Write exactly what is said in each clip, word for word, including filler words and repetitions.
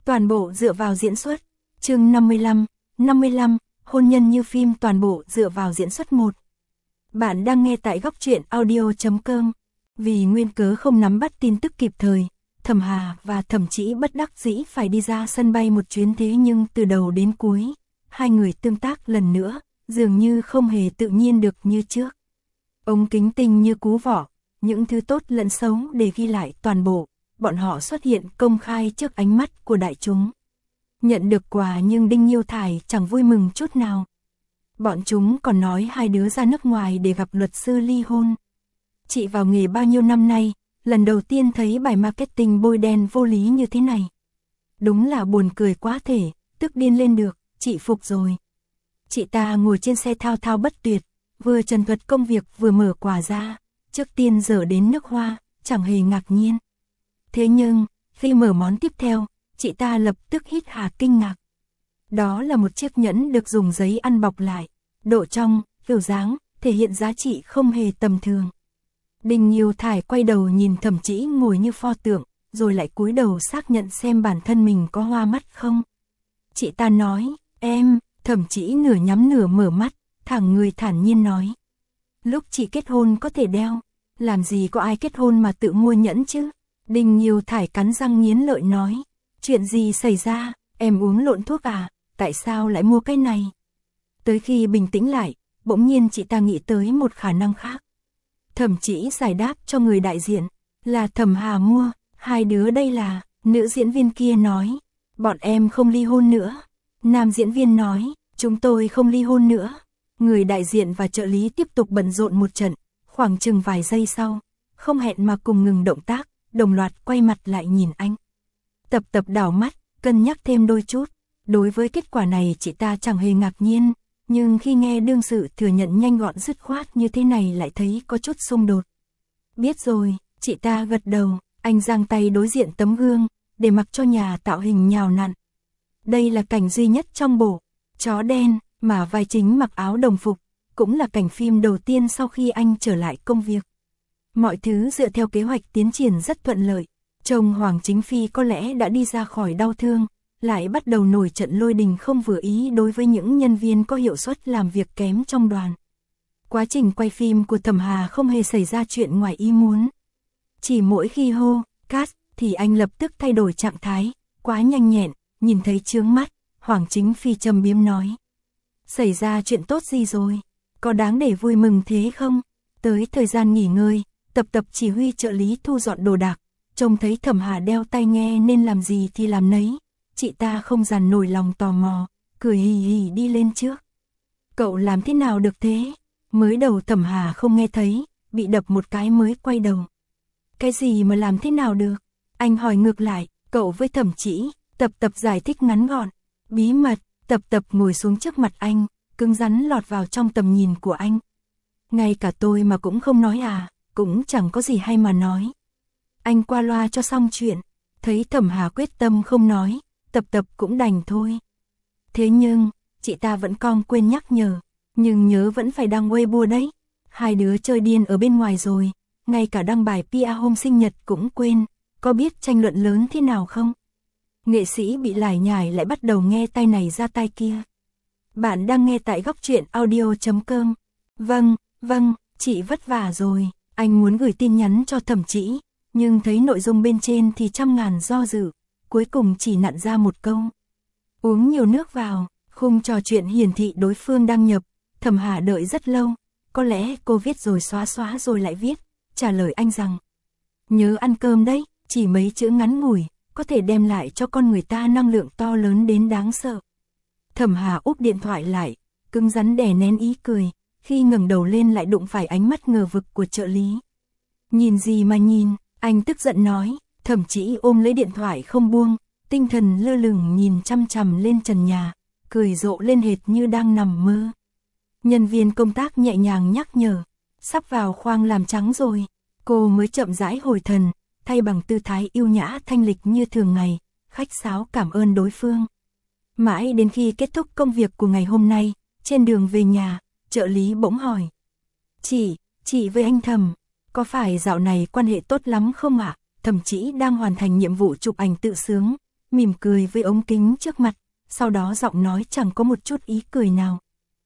Toàn bộ dựa vào diễn xuất. Chương năm mươi lăm, năm mươi lăm, hôn nhân như phim toàn bộ dựa vào diễn xuất một. Bạn đang nghe tại góc truyện audio chấm com. Vì nguyên cớ không nắm bắt tin tức kịp thời, Thẩm Hà và Thẩm Chỉ bất đắc dĩ phải đi ra sân bay một chuyến, thế nhưng từ đầu đến cuối, hai người tương tác lần nữa, dường như không hề tự nhiên được như trước. Ống kính tinh như cú vỏ, những thứ tốt lẫn xấu để ghi lại toàn bộ, bọn họ xuất hiện công khai trước ánh mắt của đại chúng. Nhận được quà nhưng Đinh Nhiêu Thải chẳng vui mừng chút nào. Bọn chúng còn nói hai đứa ra nước ngoài để gặp luật sư ly hôn. Chị vào nghề bao nhiêu năm nay, lần đầu tiên thấy bài marketing bôi đen vô lý như thế này. Đúng là buồn cười quá thể, tức điên lên được, chị phục rồi. Chị ta ngồi trên xe thao thao bất tuyệt, vừa trần thuật công việc vừa mở quà ra, trước tiên dở đến nước hoa, chẳng hề ngạc nhiên. Thế nhưng, khi mở món tiếp theo, chị ta lập tức hít hà kinh ngạc. Đó là một chiếc nhẫn được dùng giấy ăn bọc lại, độ trong, kiểu dáng, thể hiện giá trị không hề tầm thường. Đinh Nhiêu Thải quay đầu nhìn Thẩm Chỉ ngồi như pho tượng, rồi lại cúi đầu xác nhận xem bản thân mình có hoa mắt không. Chị ta nói, em, Thẩm Chỉ nửa nhắm nửa mở mắt, thẳng người thản nhiên nói. Lúc chị kết hôn có thể đeo, làm gì có ai kết hôn mà tự mua nhẫn chứ? Đinh Nhiêu Thải cắn răng nghiến lợi nói, chuyện gì xảy ra, em uống lộn thuốc à, tại sao lại mua cái này? Tới khi bình tĩnh lại, bỗng nhiên chị ta nghĩ tới một khả năng khác. Thẩm Chỉ giải đáp cho người đại diện, là Thẩm Hà mua, hai đứa đây là, nữ diễn viên kia nói, bọn em không ly hôn nữa. Nam diễn viên nói, chúng tôi không ly hôn nữa. Người đại diện và trợ lý tiếp tục bận rộn một trận, khoảng chừng vài giây sau, không hẹn mà cùng ngừng động tác, đồng loạt quay mặt lại nhìn anh. Tập Tập đảo mắt, cân nhắc thêm đôi chút, đối với kết quả này chị ta chẳng hề ngạc nhiên, nhưng khi nghe đương sự thừa nhận nhanh gọn dứt khoát như thế này lại thấy có chút xung đột. Biết rồi, chị ta gật đầu, anh giang tay đối diện tấm gương, để mặc cho nhà tạo hình nhào nặn. Đây là cảnh duy nhất trong bộ Chó Đen mà vai chính mặc áo đồng phục, cũng là cảnh phim đầu tiên sau khi anh trở lại công việc. Mọi thứ dựa theo kế hoạch tiến triển rất thuận lợi, chồng Hoàng Chính Phi có lẽ đã đi ra khỏi đau thương, lại bắt đầu nổi trận lôi đình không vừa ý đối với những nhân viên có hiệu suất làm việc kém trong đoàn. Quá trình quay phim của Thẩm Hà không hề xảy ra chuyện ngoài ý muốn. Chỉ mỗi khi hô, cắt, thì anh lập tức thay đổi trạng thái, quá nhanh nhẹn, nhìn thấy chướng mắt, Hoàng Chính Phi trầm biếm nói. Xảy ra chuyện tốt gì rồi? Có đáng để vui mừng thế không? Tới thời gian nghỉ ngơi, Tập Tập chỉ huy trợ lý thu dọn đồ đạc, trông thấy Thẩm Hà đeo tai nghe nên làm gì thì làm nấy. Chị ta không dằn nổi lòng tò mò, cười hì hì đi lên trước. Cậu làm thế nào được thế? Mới đầu Thẩm Hà không nghe thấy, bị đập một cái mới quay đầu. Cái gì mà làm thế nào được? Anh hỏi ngược lại, cậu với Thẩm Chỉ. Tập Tập giải thích ngắn gọn. Bí mật. Tập Tập ngồi xuống trước mặt anh, cứng rắn lọt vào trong tầm nhìn của anh. Ngay cả tôi mà cũng không nói à, cũng chẳng có gì hay mà nói. Anh qua loa cho xong chuyện, thấy Thẩm Hà quyết tâm không nói, Tập Tập cũng đành thôi. Thế nhưng, chị ta vẫn còn quên nhắc nhở, nhưng nhớ vẫn phải đăng Weibo đấy. Hai đứa chơi điên ở bên ngoài rồi, ngay cả đăng bài pê e hôm sinh nhật cũng quên, có biết tranh luận lớn thế nào không? Nghệ sĩ bị lải nhải lại bắt đầu nghe tai này ra tai kia. Bạn đang nghe tại góc truyện audio chấm com. Vâng, vâng, chị vất vả rồi. Anh muốn gửi tin nhắn cho Thẩm Chỉ, nhưng thấy nội dung bên trên thì trăm ngàn do dự, cuối cùng chỉ nặn ra một câu. Uống nhiều nước vào. Khung trò chuyện hiển thị đối phương đăng nhập. Thẩm Hà đợi rất lâu, có lẽ cô viết rồi xóa xóa rồi lại viết, trả lời anh rằng nhớ ăn cơm đấy, chỉ mấy chữ ngắn ngủi, có thể đem lại cho con người ta năng lượng to lớn đến đáng sợ. Thẩm Hà úp điện thoại lại, cứng rắn đè nén ý cười, khi ngẩng đầu lên lại đụng phải ánh mắt ngờ vực của trợ lý. Nhìn gì mà nhìn, anh tức giận nói. Thẩm Chỉ ôm lấy điện thoại không buông, tinh thần lơ lửng nhìn chăm chằm lên trần nhà, cười rộ lên hệt như đang nằm mơ. Nhân viên công tác nhẹ nhàng nhắc nhở, sắp vào khoang làm trắng rồi. Cô mới chậm rãi hồi thần, thay bằng tư thái yêu nhã thanh lịch như thường ngày, khách sáo cảm ơn đối phương. Mãi đến khi kết thúc công việc của ngày hôm nay, trên đường về nhà, trợ lý bỗng hỏi. Chị, chị với anh Thẩm, có phải dạo này quan hệ tốt lắm không ạ? Thẩm Chỉ đang hoàn thành nhiệm vụ chụp ảnh tự sướng, mỉm cười với ống kính trước mặt, sau đó giọng nói chẳng có một chút ý cười nào.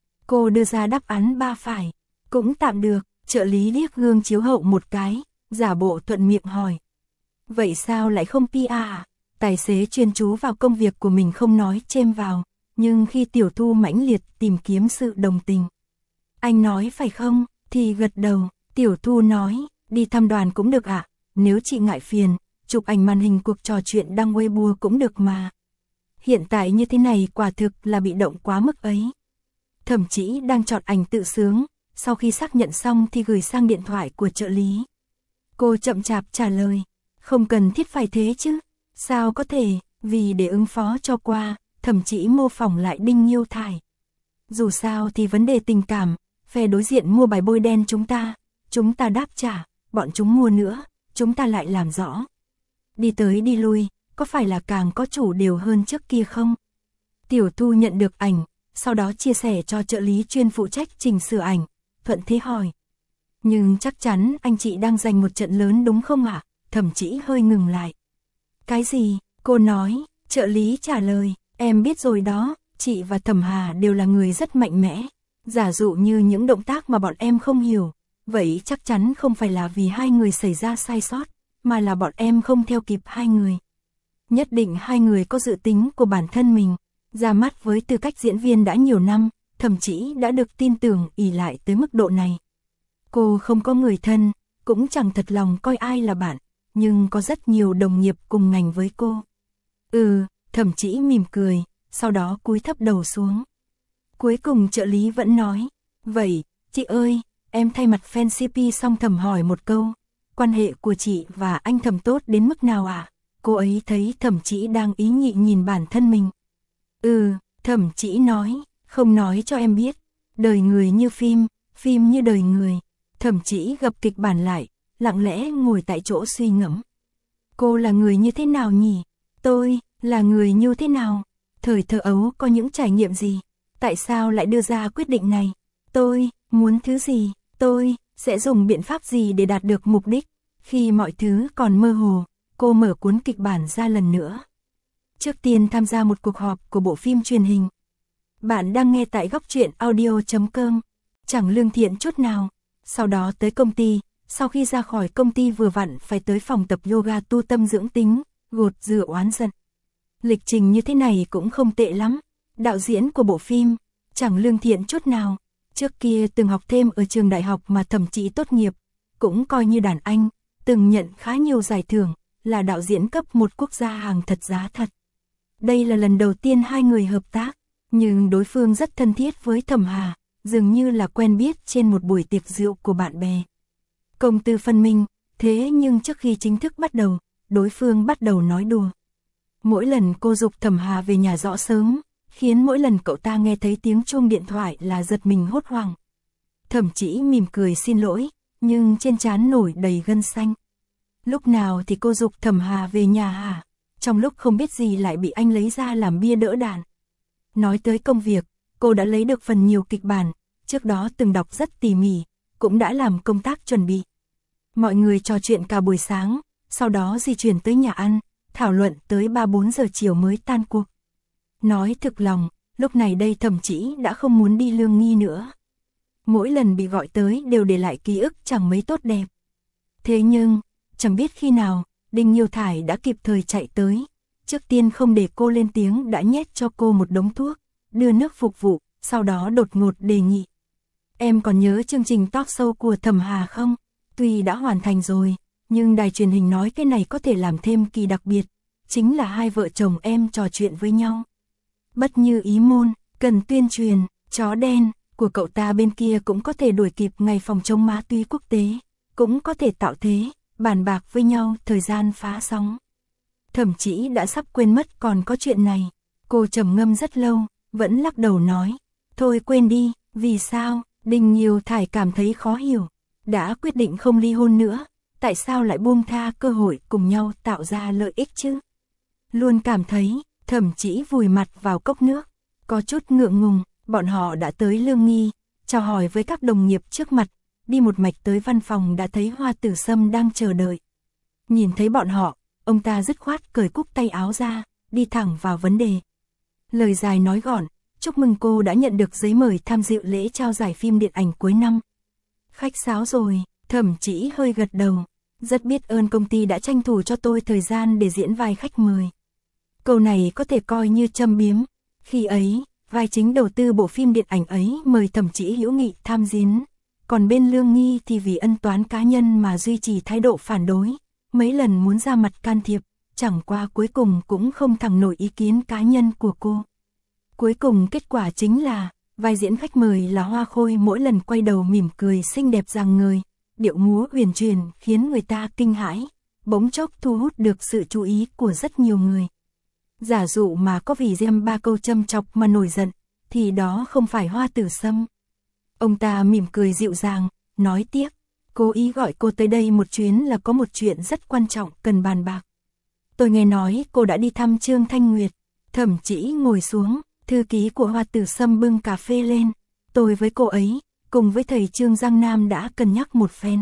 Cô đưa ra đáp án ba phải, cũng tạm được, trợ lý liếc gương chiếu hậu một cái, giả bộ thuận miệng hỏi. Vậy sao lại không pê e à? Tài xế chuyên chú vào công việc của mình không nói chêm vào, nhưng khi Tiểu Thu mãnh liệt tìm kiếm sự đồng tình. Anh nói phải không, thì gật đầu, Tiểu Thu nói, đi thăm đoàn cũng được ạ, à? Nếu chị ngại phiền, chụp ảnh màn hình cuộc trò chuyện đăng Weibo cũng được mà. Hiện tại như thế này quả thực là bị động quá mức ấy. Thẩm Chỉ đang chọn ảnh tự sướng, sau khi xác nhận xong thì gửi sang điện thoại của trợ lý. Cô chậm chạp trả lời, không cần thiết phải thế chứ, sao có thể, vì để ứng phó cho qua, Thẩm Chỉ mô phỏng lại Đinh Nhiêu Thải. Dù sao thì vấn đề tình cảm, phe đối diện mua bài bôi đen chúng ta, chúng ta đáp trả, bọn chúng mua nữa, chúng ta lại làm rõ. Đi tới đi lui, có phải là càng có chủ đều hơn trước kia không? Tiểu Thu nhận được ảnh, sau đó chia sẻ cho trợ lý chuyên phụ trách chỉnh sửa ảnh, thuận thế hỏi. Nhưng chắc chắn anh chị đang giành một trận lớn đúng không ạ? À? Thẩm Chỉ hơi ngừng lại. Cái gì? Cô nói, trợ lý trả lời, em biết rồi đó, chị và Thẩm Hà đều là người rất mạnh mẽ. Giả dụ như những động tác mà bọn em không hiểu, vậy chắc chắn không phải là vì hai người xảy ra sai sót, mà là bọn em không theo kịp hai người. Nhất định hai người có dự tính của bản thân mình, ra mắt với tư cách diễn viên đã nhiều năm, Thẩm Chỉ đã được tin tưởng ỷ lại tới mức độ này. Cô không có người thân, cũng chẳng thật lòng coi ai là bạn, nhưng có rất nhiều đồng nghiệp cùng ngành với cô. Ừ, Thẩm Chỉ mỉm cười, sau đó cúi thấp đầu xuống. Cuối cùng trợ lý vẫn nói, vậy, chị ơi, em thay mặt fan xê pê xong Thẩm hỏi một câu, quan hệ của chị và anh Thẩm tốt đến mức nào ạ? À? Cô ấy thấy Thẩm Chỉ đang ý nhị nhìn bản thân mình. Ừ, Thẩm Chỉ nói, không nói cho em biết, đời người như phim, phim như đời người. Thẩm Chỉ gập kịch bản lại, lặng lẽ ngồi tại chỗ suy ngẫm. Cô là người như thế nào nhỉ? Tôi, là người như thế nào? Thời thơ ấu có những trải nghiệm gì? Tại sao lại đưa ra quyết định này? Tôi, muốn thứ gì? Tôi, sẽ dùng biện pháp gì để đạt được mục đích? Khi mọi thứ còn mơ hồ, cô mở cuốn kịch bản ra lần nữa. Trước tiên tham gia một cuộc họp của bộ phim truyền hình. Bạn đang nghe tại góc truyện audio chấm com. Chẳng lương thiện chút nào. Sau đó tới công ty, sau khi ra khỏi công ty vừa vặn phải tới phòng tập yoga tu tâm dưỡng tính, gột rửa oán giận. Lịch trình như thế này cũng không tệ lắm. Đạo diễn của bộ phim, chẳng lương thiện chút nào. Trước kia từng học thêm ở trường đại học mà Thẩm Chỉ tốt nghiệp, cũng coi như đàn anh, từng nhận khá nhiều giải thưởng, là đạo diễn cấp một quốc gia hàng thật giá thật. Đây là lần đầu tiên hai người hợp tác, nhưng đối phương rất thân thiết với Thẩm Hà, dường như là quen biết trên một buổi tiệc rượu của bạn bè. Công tư phân minh, thế nhưng trước khi chính thức bắt đầu, đối phương bắt đầu nói đùa. Mỗi lần cô giục Thẩm Hà về nhà rõ sớm, khiến mỗi lần cậu ta nghe thấy tiếng chuông điện thoại là giật mình hốt hoảng. Thẩm Chỉ mỉm cười xin lỗi, nhưng trên trán nổi đầy gân xanh. Lúc nào thì cô giục Thẩm Hà về nhà hả? Trong lúc không biết gì lại bị anh lấy ra làm bia đỡ đạn. Nói tới công việc, cô đã lấy được phần nhiều kịch bản, trước đó từng đọc rất tỉ mỉ, cũng đã làm công tác chuẩn bị. Mọi người trò chuyện cả buổi sáng, sau đó di chuyển tới nhà ăn, thảo luận tới ba bốn giờ chiều mới tan cuộc. Nói thực lòng, lúc này đây Thẩm Chỉ đã không muốn đi Lương Nghi nữa. Mỗi lần bị gọi tới đều để lại ký ức chẳng mấy tốt đẹp. Thế nhưng, chẳng biết khi nào, Đinh Nhiêu Thải đã kịp thời chạy tới. Trước tiên không để cô lên tiếng đã nhét cho cô một đống thuốc, đưa nước phục vụ, sau đó đột ngột đề nghị. Em còn nhớ chương trình talk show của Thẩm Hà không? Tuy đã hoàn thành rồi, nhưng đài truyền hình nói cái này có thể làm thêm kỳ đặc biệt, chính là hai vợ chồng em trò chuyện với nhau. Bất như ý môn, cần tuyên truyền, chó đen của cậu ta bên kia cũng có thể đuổi kịp ngày phòng chống ma túy quốc tế, cũng có thể tạo thế, bàn bạc với nhau thời gian phá sóng. Thẩm Chỉ đã sắp quên mất còn có chuyện này, cô trầm ngâm rất lâu, vẫn lắc đầu nói, thôi quên đi, vì sao? Đinh Nhiêu Thải cảm thấy khó hiểu, đã quyết định không ly hôn nữa, tại sao lại buông tha cơ hội cùng nhau tạo ra lợi ích chứ? Luôn cảm thấy, Thẩm Chỉ vùi mặt vào cốc nước, có chút ngượng ngùng, bọn họ đã tới Lương Nghi, chào hỏi với các đồng nghiệp trước mặt, đi một mạch tới văn phòng đã thấy Hoa Tử Sâm đang chờ đợi. Nhìn thấy bọn họ, ông ta dứt khoát cởi cúc tay áo ra, đi thẳng vào vấn đề. Lời dài nói gọn, chúc mừng cô đã nhận được giấy mời tham dự lễ trao giải phim điện ảnh cuối năm. Khách sáo rồi, Thẩm Chỉ hơi gật đầu, rất biết ơn công ty đã tranh thủ cho tôi thời gian để diễn vai khách mời. Câu này có thể coi như châm biếm, khi ấy, vai chính đầu tư bộ phim điện ảnh ấy mời Thẩm Chỉ hữu nghị tham diễn, còn bên Lương Nghi thì vì ân toán cá nhân mà duy trì thái độ phản đối, mấy lần muốn ra mặt can thiệp, chẳng qua cuối cùng cũng không thẳng nổi ý kiến cá nhân của cô. Cuối cùng kết quả chính là, vai diễn khách mời là Hoa Khôi mỗi lần quay đầu mỉm cười xinh đẹp rạng ngời, điệu múa huyền chuyển khiến người ta kinh hãi, bỗng chốc thu hút được sự chú ý của rất nhiều người. Giả dụ mà có vì giam ba câu châm chọc mà nổi giận, thì đó không phải Hoa Tử Sâm. Ông ta mỉm cười dịu dàng, nói tiếp, cố ý gọi cô tới đây một chuyến là có một chuyện rất quan trọng cần bàn bạc. Tôi nghe nói cô đã đi thăm Trương Thanh Nguyệt. Thẩm Chỉ ngồi xuống, thư ký của Hoa Tử Sâm bưng cà phê lên. Tôi với cô ấy, cùng với thầy Trương Giang Nam đã cân nhắc một phen.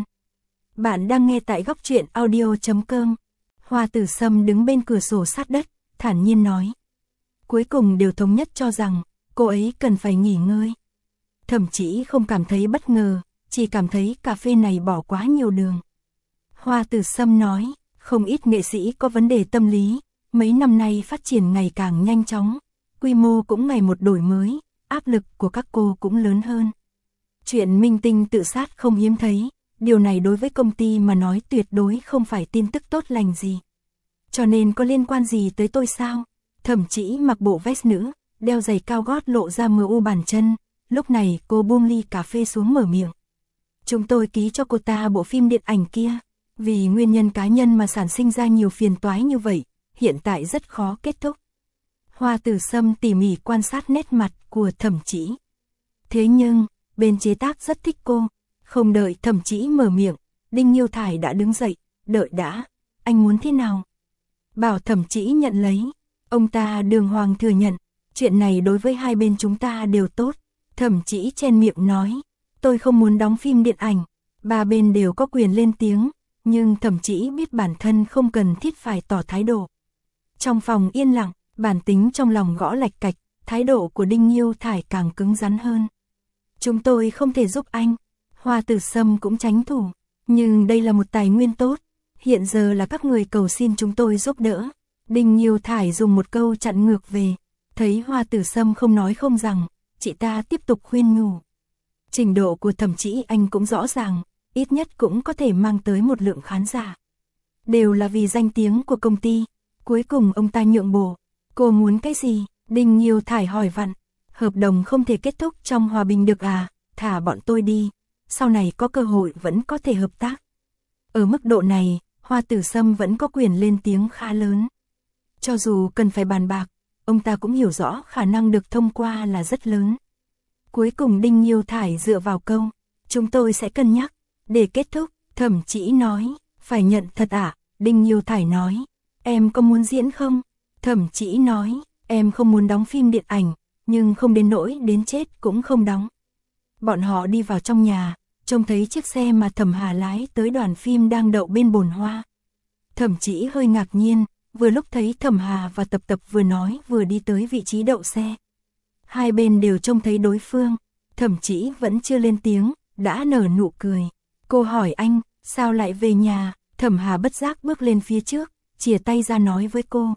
Bạn đang nghe tại góc truyện audio chấm com. Hoa Tử Sâm đứng bên cửa sổ sát đất, thản nhiên nói. Cuối cùng đều thống nhất cho rằng, cô ấy cần phải nghỉ ngơi. Thẩm Chỉ không cảm thấy bất ngờ, chỉ cảm thấy cà phê này bỏ quá nhiều đường. Hoa Tử Sâm nói, không ít nghệ sĩ có vấn đề tâm lý, mấy năm nay phát triển ngày càng nhanh chóng, quy mô cũng ngày một đổi mới, áp lực của các cô cũng lớn hơn. Chuyện minh tinh tự sát không hiếm thấy, điều này đối với công ty mà nói tuyệt đối không phải tin tức tốt lành gì. Cho nên có liên quan gì tới tôi sao? Thẩm Chỉ mặc bộ vest nữ, đeo giày cao gót lộ ra mờ u bàn chân, lúc này cô buông ly cà phê xuống mở miệng. Chúng tôi ký cho cô ta bộ phim điện ảnh kia, vì nguyên nhân cá nhân mà sản sinh ra nhiều phiền toái như vậy, hiện tại rất khó kết thúc. Hoa Tử Sâm tỉ mỉ quan sát nét mặt của Thẩm Chỉ. Thế nhưng, bên chế tác rất thích cô, không đợi Thẩm Chỉ mở miệng, Đinh Nhiêu Thải đã đứng dậy, đợi đã, anh muốn thế nào? Bảo Thẩm Chỉ nhận lấy, ông ta đường hoàng thừa nhận, chuyện này đối với hai bên chúng ta đều tốt. Thẩm Chỉ chen miệng nói, tôi không muốn đóng phim điện ảnh, ba bên đều có quyền lên tiếng, nhưng Thẩm Chỉ biết bản thân không cần thiết phải tỏ thái độ. Trong phòng yên lặng, bản tính trong lòng gõ lạch cạch, thái độ của Đinh Nhiêu Thải càng cứng rắn hơn. Chúng tôi không thể giúp anh, Hoa Tử Sâm cũng tránh thủ, nhưng đây là một tài nguyên tốt, hiện giờ là các người cầu xin chúng tôi giúp đỡ. Đinh Nhiêu Thải dùng một câu chặn ngược về, thấy Hoa Tử Sâm không nói không rằng, chị ta tiếp tục khuyên nhủ. Trình độ của Thẩm Chỉ anh cũng rõ ràng, ít nhất cũng có thể mang tới một lượng khán giả. Đều là vì danh tiếng của công ty, cuối cùng ông ta nhượng bộ. Cô muốn cái gì? Đinh Nhiêu Thải hỏi vặn. Hợp đồng không thể kết thúc trong hòa bình được à, thả bọn tôi đi, sau này có cơ hội vẫn có thể hợp tác. Ở mức độ này, Hoa Tử Sâm vẫn có quyền lên tiếng khá lớn. Cho dù cần phải bàn bạc, ông ta cũng hiểu rõ khả năng được thông qua là rất lớn. Cuối cùng Đinh Nhiêu Thải dựa vào câu, chúng tôi sẽ cân nhắc, để kết thúc. Thẩm Chỉ nói, phải nhận thật ạ? À? Đinh Nhiêu Thải nói, em có muốn diễn không? Thẩm Chỉ nói, em không muốn đóng phim điện ảnh, nhưng không đến nỗi đến chết cũng không đóng. Bọn họ đi vào trong nhà, trông thấy chiếc xe mà Thẩm Hà lái tới đoàn phim đang đậu bên bồn hoa. Thẩm Chỉ hơi ngạc nhiên, vừa lúc thấy Thẩm Hà và Tập Tập vừa nói vừa đi tới vị trí đậu xe. Hai bên đều trông thấy đối phương, Thẩm Chỉ vẫn chưa lên tiếng, đã nở nụ cười. Cô hỏi anh, sao lại về nhà? Thẩm Hà bất giác bước lên phía trước, chìa tay ra nói với cô.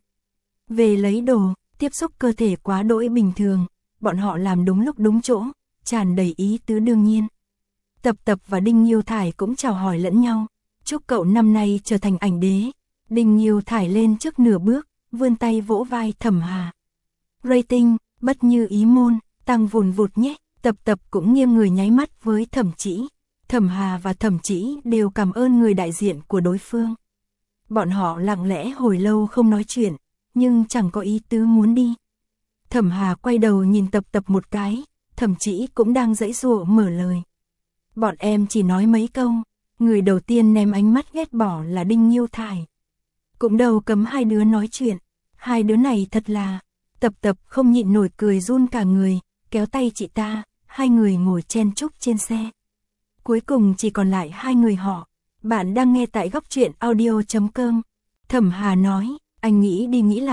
Về lấy đồ, tiếp xúc cơ thể quá đỗi bình thường, bọn họ làm đúng lúc đúng chỗ, tràn đầy ý tứ đương nhiên. Tập Tập và Đinh Nhiêu Thải cũng chào hỏi lẫn nhau, chúc cậu năm nay trở thành ảnh đế. Đinh Nhiêu Thải lên trước nửa bước, vươn tay vỗ vai Thẩm Hà. Rating, bất như ý môn, tăng vùn vụt nhé. Tập Tập cũng nghiêng người nháy mắt với Thẩm Chỉ. Thẩm Hà và Thẩm Chỉ đều cảm ơn người đại diện của đối phương. Bọn họ lặng lẽ hồi lâu không nói chuyện, nhưng chẳng có ý tứ muốn đi. Thẩm Hà quay đầu nhìn Tập Tập một cái, Thẩm Chỉ cũng đang giãy giụa mở lời. Bọn em chỉ nói mấy câu, người đầu tiên ném ánh mắt ghét bỏ là Đinh Nhiêu Thải. Cũng đâu cấm hai đứa nói chuyện, hai đứa này thật là... Tập Tập không nhịn nổi cười run cả người, kéo tay chị ta, hai người ngồi chen chúc trên xe. Cuối cùng chỉ còn lại hai người họ. Bạn đang nghe tại góc truyện audio chấm com. Thẩm Hà nói, anh nghĩ đi nghĩ lại,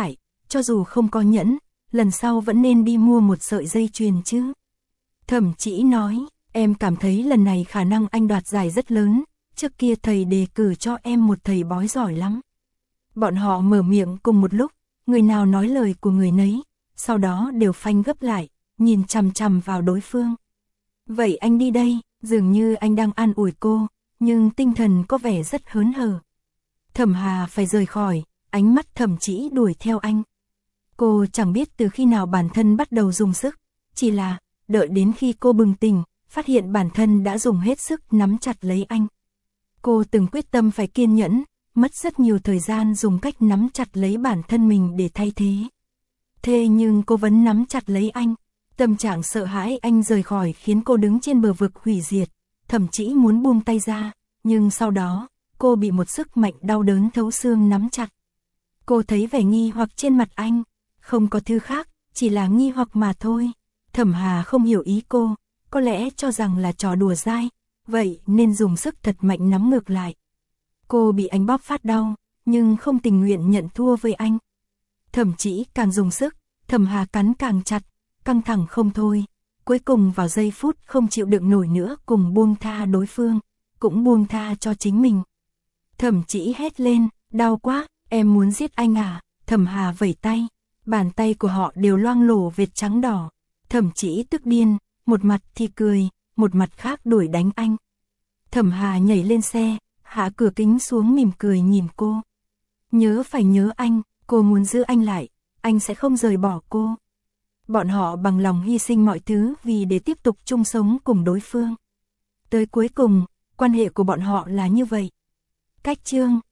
cho dù không có nhẫn, lần sau vẫn nên đi mua một sợi dây chuyền chứ. Thẩm Chỉ nói, em cảm thấy lần này khả năng anh đoạt giải rất lớn, trước kia thầy đề cử cho em một thầy bói giỏi lắm. Bọn họ mở miệng cùng một lúc, người nào nói lời của người nấy, sau đó đều phanh gấp lại, nhìn chằm chằm vào đối phương. Vậy anh đi đây, dường như anh đang an ủi cô, nhưng tinh thần có vẻ rất hớn hở. Thẩm Hà phải rời khỏi, ánh mắt Thẩm Chỉ đuổi theo anh. Cô chẳng biết từ khi nào bản thân bắt đầu dùng sức, chỉ là đợi đến khi cô bừng tỉnh, phát hiện bản thân đã dùng hết sức nắm chặt lấy anh. Cô từng quyết tâm phải kiên nhẫn, mất rất nhiều thời gian dùng cách nắm chặt lấy bản thân mình để thay thế. Thế nhưng cô vẫn nắm chặt lấy anh, tâm trạng sợ hãi anh rời khỏi khiến cô đứng trên bờ vực hủy diệt, Thẩm Chỉ muốn buông tay ra, nhưng sau đó, cô bị một sức mạnh đau đớn thấu xương nắm chặt. Cô thấy vẻ nghi hoặc trên mặt anh, không có thứ khác, chỉ là nghi hoặc mà thôi. Thẩm Hà không hiểu ý cô, có lẽ cho rằng là trò đùa dai, vậy nên dùng sức thật mạnh nắm ngược lại. Cô bị anh bóp phát đau, nhưng không tình nguyện nhận thua với anh. Thẩm Chỉ càng dùng sức, Thẩm Hà cắn càng chặt, căng thẳng không thôi. Cuối cùng vào giây phút không chịu đựng nổi nữa cùng buông tha đối phương, cũng buông tha cho chính mình. Thẩm Chỉ hét lên, đau quá, em muốn giết anh à? Thẩm Hà vẩy tay, bàn tay của họ đều loang lổ vệt trắng đỏ. Thẩm Chỉ tức điên, một mặt thì cười, một mặt khác đuổi đánh anh. Thẩm Hà nhảy lên xe, hạ cửa kính xuống mỉm cười nhìn cô. Nhớ phải nhớ anh, cô muốn giữ anh lại, anh sẽ không rời bỏ cô. Bọn họ bằng lòng hy sinh mọi thứ vì để tiếp tục chung sống cùng đối phương. Tới cuối cùng, quan hệ của bọn họ là như vậy. Cách chương